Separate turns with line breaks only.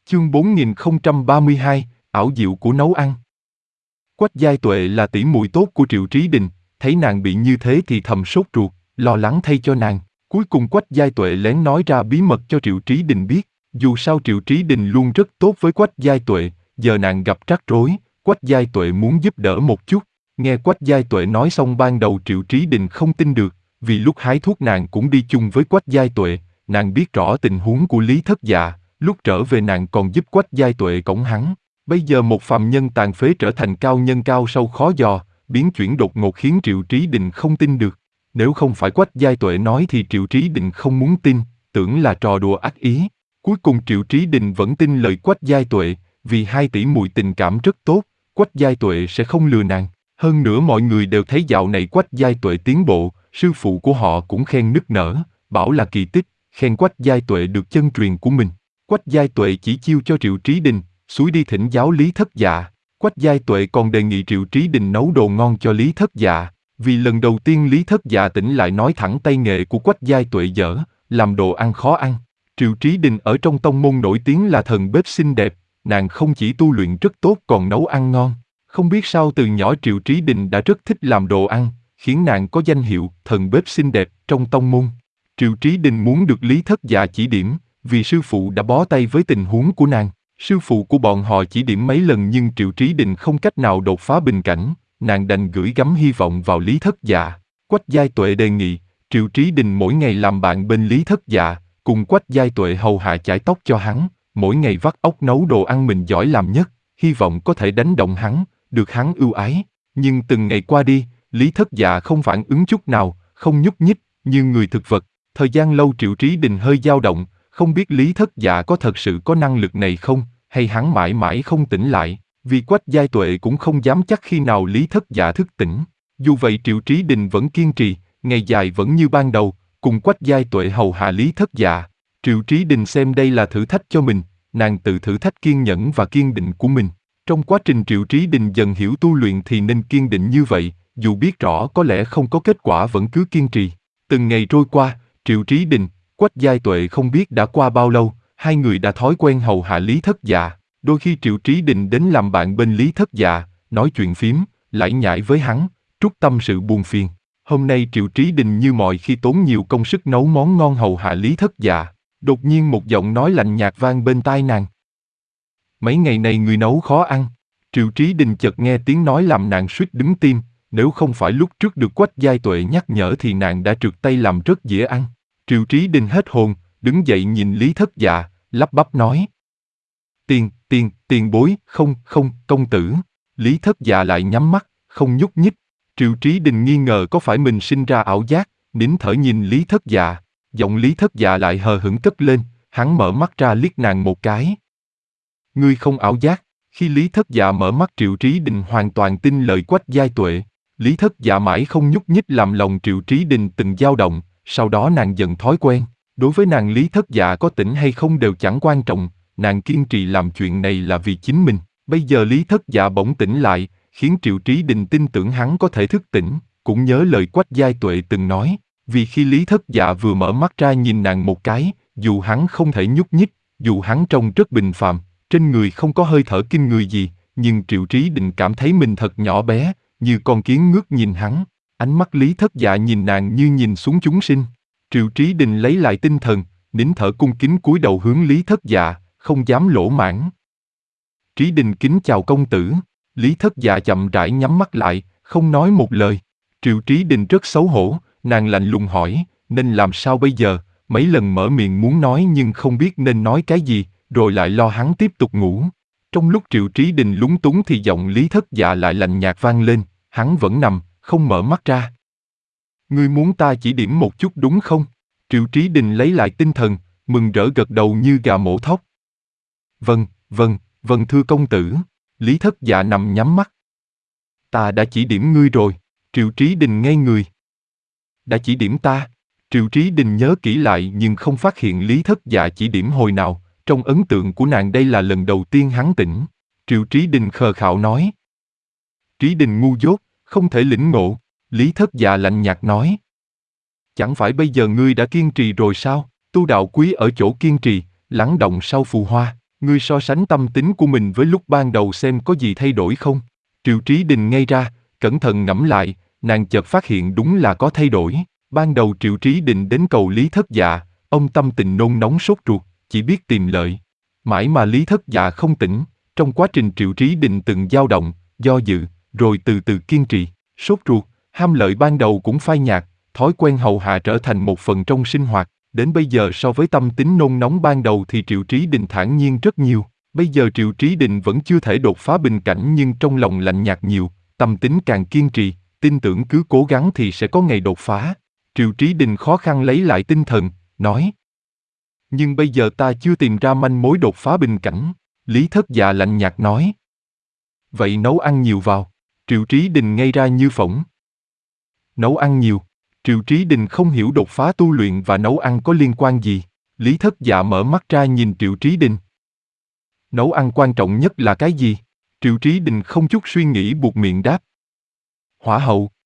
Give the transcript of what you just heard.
Chương 4032, ảo diệu của nấu ăn. Quách Giai Tuệ là tỷ muội tốt của Triệu Trí Đình, thấy nàng bị như thế thì thầm sốt ruột, lo lắng thay cho nàng. Cuối cùng Quách Giai Tuệ lén nói ra bí mật cho Triệu Trí Đình biết. Dù sao Triệu Trí Đình luôn rất tốt với Quách Giai Tuệ, giờ nàng gặp trắc rối, Quách Giai Tuệ muốn giúp đỡ một chút. Nghe Quách Giai Tuệ nói xong ban đầu Triệu Trí Đình không tin được, vì lúc hái thuốc nàng cũng đi chung với Quách Giai Tuệ, nàng biết rõ tình huống của Lý Thất Dạ, lúc trở về nàng còn giúp Quách Giai Tuệ cõng hắn. Bây giờ một phàm nhân tàn phế trở thành cao nhân cao sâu khó dò, biến chuyển đột ngột khiến Triệu Trí Đình không tin được. Nếu không phải Quách Giai Tuệ nói thì Triệu Trí Đình không muốn tin, tưởng là trò đùa ác ý. Cuối cùng Triệu Trí Đình vẫn tin lời Quách Giai Tuệ, vì hai tỷ muội tình cảm rất tốt, Quách Giai Tuệ sẽ không lừa nàng. Hơn nữa mọi người đều thấy dạo này Quách Giai Tuệ tiến bộ, sư phụ của họ cũng khen nức nở, bảo là kỳ tích, khen Quách Giai Tuệ được chân truyền của mình. Quách Giai Tuệ chỉ chiêu cho Triệu Trí Đình, xúi đi thỉnh giáo Lý Thất Dạ. Quách Giai Tuệ còn đề nghị Triệu Trí Đình nấu đồ ngon cho Lý Thất Dạ, vì lần đầu tiên Lý Thất Dạ tỉnh lại nói thẳng tay nghề của Quách Giai Tuệ dở, làm đồ ăn khó ăn. Triệu Trí Đình ở trong tông môn nổi tiếng là thần bếp xinh đẹp, nàng không chỉ tu luyện rất tốt còn nấu ăn ngon. Không biết sao từ nhỏ Triệu Trí Đình đã rất thích làm đồ ăn, khiến nàng có danh hiệu thần bếp xinh đẹp trong tông môn. Triệu Trí Đình muốn được Lý Thất Dạ chỉ điểm, vì sư phụ đã bó tay với tình huống của nàng. Sư phụ của bọn họ chỉ điểm mấy lần nhưng Triệu Trí Đình không cách nào đột phá bình cảnh, nàng đành gửi gắm hy vọng vào Lý Thất Dạ. Quách Giai Tuệ đề nghị, Triệu Trí Đình mỗi ngày làm bạn bên Lý Thất Dạ, cùng Quách Giai Tuệ hầu hạ chải tóc cho hắn, mỗi ngày vắt óc nấu đồ ăn mình giỏi làm nhất, hy vọng có thể đánh động hắn, được hắn ưu ái. Nhưng từng ngày qua đi, Lý Thất Dạ không phản ứng chút nào, không nhúc nhích, như người thực vật. Thời gian lâu Triệu Trí Đình hơi dao động, không biết Lý Thất Dạ có thật sự có năng lực này không, hay hắn mãi mãi không tỉnh lại, vì Quách Giai Tuệ cũng không dám chắc khi nào Lý Thất Dạ thức tỉnh. Dù vậy Triệu Trí Đình vẫn kiên trì, ngày dài vẫn như ban đầu, cùng Quách Giai Tuệ hầu hạ Lý Thất Dạ. Triệu Trí Đình xem đây là thử thách cho mình, nàng tự thử thách kiên nhẫn và kiên định của mình. Trong quá trình Triệu Trí Đình dần hiểu tu luyện thì nên kiên định như vậy, dù biết rõ có lẽ không có kết quả vẫn cứ kiên trì. Từng ngày trôi qua, Triệu Trí Đình, Quách Giai Tuệ không biết đã qua bao lâu, hai người đã thói quen hầu hạ Lý Thất Dạ. Đôi khi Triệu Trí Đình đến làm bạn bên Lý Thất Dạ, nói chuyện phím, lải nhải với hắn, trút tâm sự buồn phiền. Hôm nay Triệu Trí Đình như mọi khi tốn nhiều công sức nấu món ngon hầu hạ Lý Thất Dạ. Đột nhiên một giọng nói lạnh nhạt vang bên tai nàng. Mấy ngày này người nấu khó ăn. Triệu Trí Đình chợt nghe tiếng nói làm nàng suýt đứng tim, nếu không phải lúc trước được Quách Giai Tuệ nhắc nhở thì nàng đã trượt tay làm rất dễ ăn. Triệu Trí Đình hết hồn, đứng dậy nhìn Lý Thất Dạ, lắp bắp nói. Tiền bối, không, công tử. Lý Thất Dạ lại nhắm mắt, không nhúc nhích. Triệu Trí Đình nghi ngờ có phải mình sinh ra ảo giác, nín thở nhìn Lý Thất Dạ. Giọng Lý Thất Dạ lại hờ hững cất lên, hắn mở mắt ra liếc nàng một cái. Ngươi không ảo giác. Khi Lý Thất Dạ mở mắt Triệu Trí Đình hoàn toàn tin lời Quách Giai Tuệ. Lý Thất Dạ mãi không nhúc nhích làm lòng Triệu Trí Đình từng dao động, sau đó nàng dần thói quen. Đối với nàng Lý Thất Dạ có tỉnh hay không đều chẳng quan trọng, nàng kiên trì làm chuyện này là vì chính mình. Bây giờ Lý Thất Dạ bỗng tỉnh lại, khiến Triệu Trí Đình tin tưởng hắn có thể thức tỉnh, cũng nhớ lời Quách Giai Tuệ từng nói. Vì khi Lý Thất Dạ vừa mở mắt ra nhìn nàng một cái, dù hắn không thể nhúc nhích, dù hắn trông rất bình phàm, trên người không có hơi thở kinh người gì, nhưng Triệu Trí Đình cảm thấy mình thật nhỏ bé, như con kiến ngước nhìn hắn. Ánh mắt Lý Thất Dạ nhìn nàng như nhìn xuống chúng sinh. Triệu Trí Đình lấy lại tinh thần, nín thở cung kính cúi đầu hướng Lý Thất Dạ, không dám lỗ mãng. Trí Đình kính chào công tử. Lý Thất Dạ chậm rãi nhắm mắt lại, không nói một lời. Triệu Trí Đình rất xấu hổ, nàng lạnh lùng hỏi, nên làm sao bây giờ? Mấy lần mở miệng muốn nói nhưng không biết nên nói cái gì, rồi lại lo hắn tiếp tục ngủ. Trong lúc Triệu Trí Đình lúng túng thì giọng Lý Thất Dạ lại lạnh nhạt vang lên, hắn vẫn nằm, không mở mắt ra. Ngươi muốn ta chỉ điểm một chút đúng không? Triệu Trí Đình lấy lại tinh thần, mừng rỡ gật đầu như gà mổ thóc. Vâng, thưa công tử. Lý Thất Dạ nằm nhắm mắt. Ta đã chỉ điểm ngươi rồi. Triệu Trí Đình ngây người. Đã chỉ điểm ta? Triệu Trí Đình nhớ kỹ lại nhưng không phát hiện Lý Thất Dạ chỉ điểm hồi nào, trong ấn tượng của nàng đây là lần đầu tiên hắn tỉnh. Triệu Trí Đình khờ khạo nói. Trí Đình ngu dốt, không thể lĩnh ngộ. Lý Thất Dạ lạnh nhạt nói. Chẳng phải bây giờ ngươi đã kiên trì rồi sao? Tu đạo quý ở chỗ kiên trì, lắng động sau phù hoa. Ngươi so sánh tâm tính của mình với lúc ban đầu xem có gì thay đổi không? Triệu Trí Đình ngây ra, cẩn thận ngẫm lại, nàng chợt phát hiện đúng là có thay đổi. Ban đầu Triệu Trí Đình đến cầu Lý Thất Dạ, ông tâm tình nôn nóng sốt ruột, chỉ biết tìm lợi. Mãi mà Lý Thất Dạ không tỉnh, trong quá trình Triệu Trí Đình từng dao động, do dự, rồi từ từ kiên trì, sốt ruột, ham lợi ban đầu cũng phai nhạt, thói quen hầu hạ trở thành một phần trong sinh hoạt. Đến bây giờ so với tâm tính nôn nóng ban đầu thì Triệu Trí Đình thản nhiên rất nhiều. Bây giờ Triệu Trí Đình vẫn chưa thể đột phá bình cảnh nhưng trong lòng lạnh nhạt nhiều, tâm tính càng kiên trì, tin tưởng cứ cố gắng thì sẽ có ngày đột phá. Triệu Trí Đình khó khăn lấy lại tinh thần, nói. Nhưng bây giờ ta chưa tìm ra manh mối đột phá bình cảnh. Lý Thất Dạ lạnh nhạt nói. Vậy nấu ăn nhiều vào. Triệu Trí Đình ngây ra như phỗng. Nấu ăn nhiều. Triệu Trí Đình không hiểu đột phá tu luyện và nấu ăn có liên quan gì. Lý Thất Dạ mở mắt ra nhìn Triệu Trí Đình. Nấu ăn quan trọng nhất là cái gì? Triệu Trí Đình không chút suy nghĩ buột miệng đáp. Hỏa hậu.